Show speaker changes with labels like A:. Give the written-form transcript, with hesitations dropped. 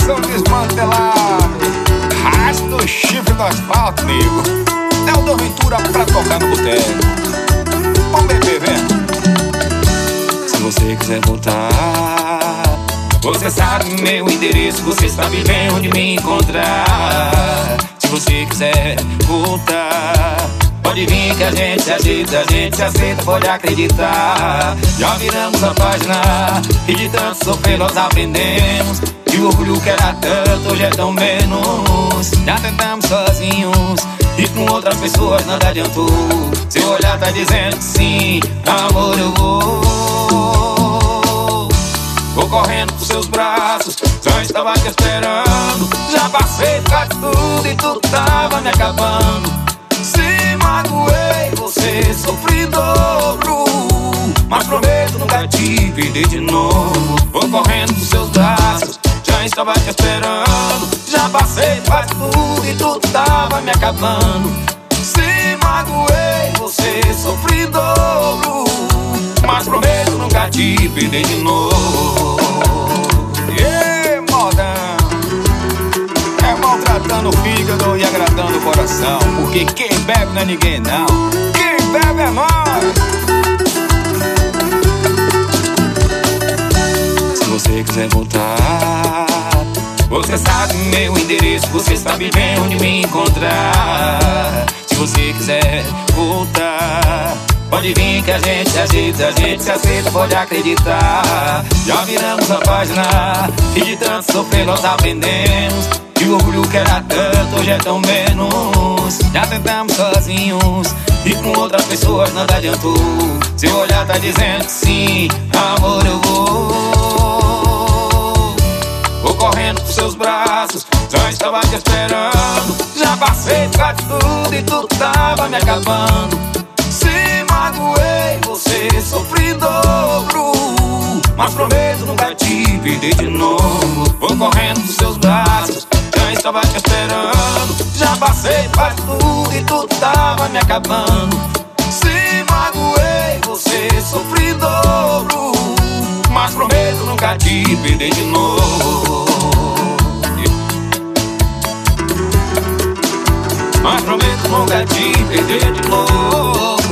A: coração desmantelado, rasta o chifre do asfalto, nego. É o da Ventura pra tocar no boteco. Vamos beber, vem.
B: Se você quiser voltar, você sabe meu endereço, você sabe bem onde me encontrar. Se você quiser voltar, pode vir que a gente se aceita, pode acreditar. Já viramos a página e de tanto sofrer nós aprendemos que o orgulho que era tanto hoje é tão menos. Já tentamos sozinhos e com outras pessoas nada adiantou. Seu olhar tá dizendo que sim, amor, eu vou correndo pros seus braços, já estava te esperando. Já passei quase tudo e tudo tava me acabando. Se magoei, você sofri dobro, mas prometo nunca te perder de novo. Vou correndo pros seus braços, já estava te esperando. Já passei quase tudo e tudo tava me acabando. Se magoei, você sofri dobro, mas prometo nunca te perder de novo.
A: Modão, é maltratando o fígado e agradando o coração, porque quem bebe não é ninguém não, quem bebe é nós.
B: Se você quiser voltar, você sabe meu endereço, você sabe bem onde me encontrar. Se você quiser voltar, pode vir que a gente se aceita, pode acreditar. Já viramos a página e de tanto sofrer nós aprendemos que o orgulho que era tanto hoje é tão menos. Já tentamos sozinhos e com outras pessoas nada adiantou. Seu olhar tá dizendo que sim, amor, eu vou correndo pros seus braços, já estava te esperando. Já passei quase tudo e tudo tava me acabando. Se magoei, você sofri dobro, mas prometo nunca te perder de novo. Vou correndo pros seus braços, já estava te esperando. Já passei quase tudo e tudo tava me acabando. Se magoei, você sofri dobro, mas prometo nunca te perder de novo. Mas prometo nunca te perder de novo.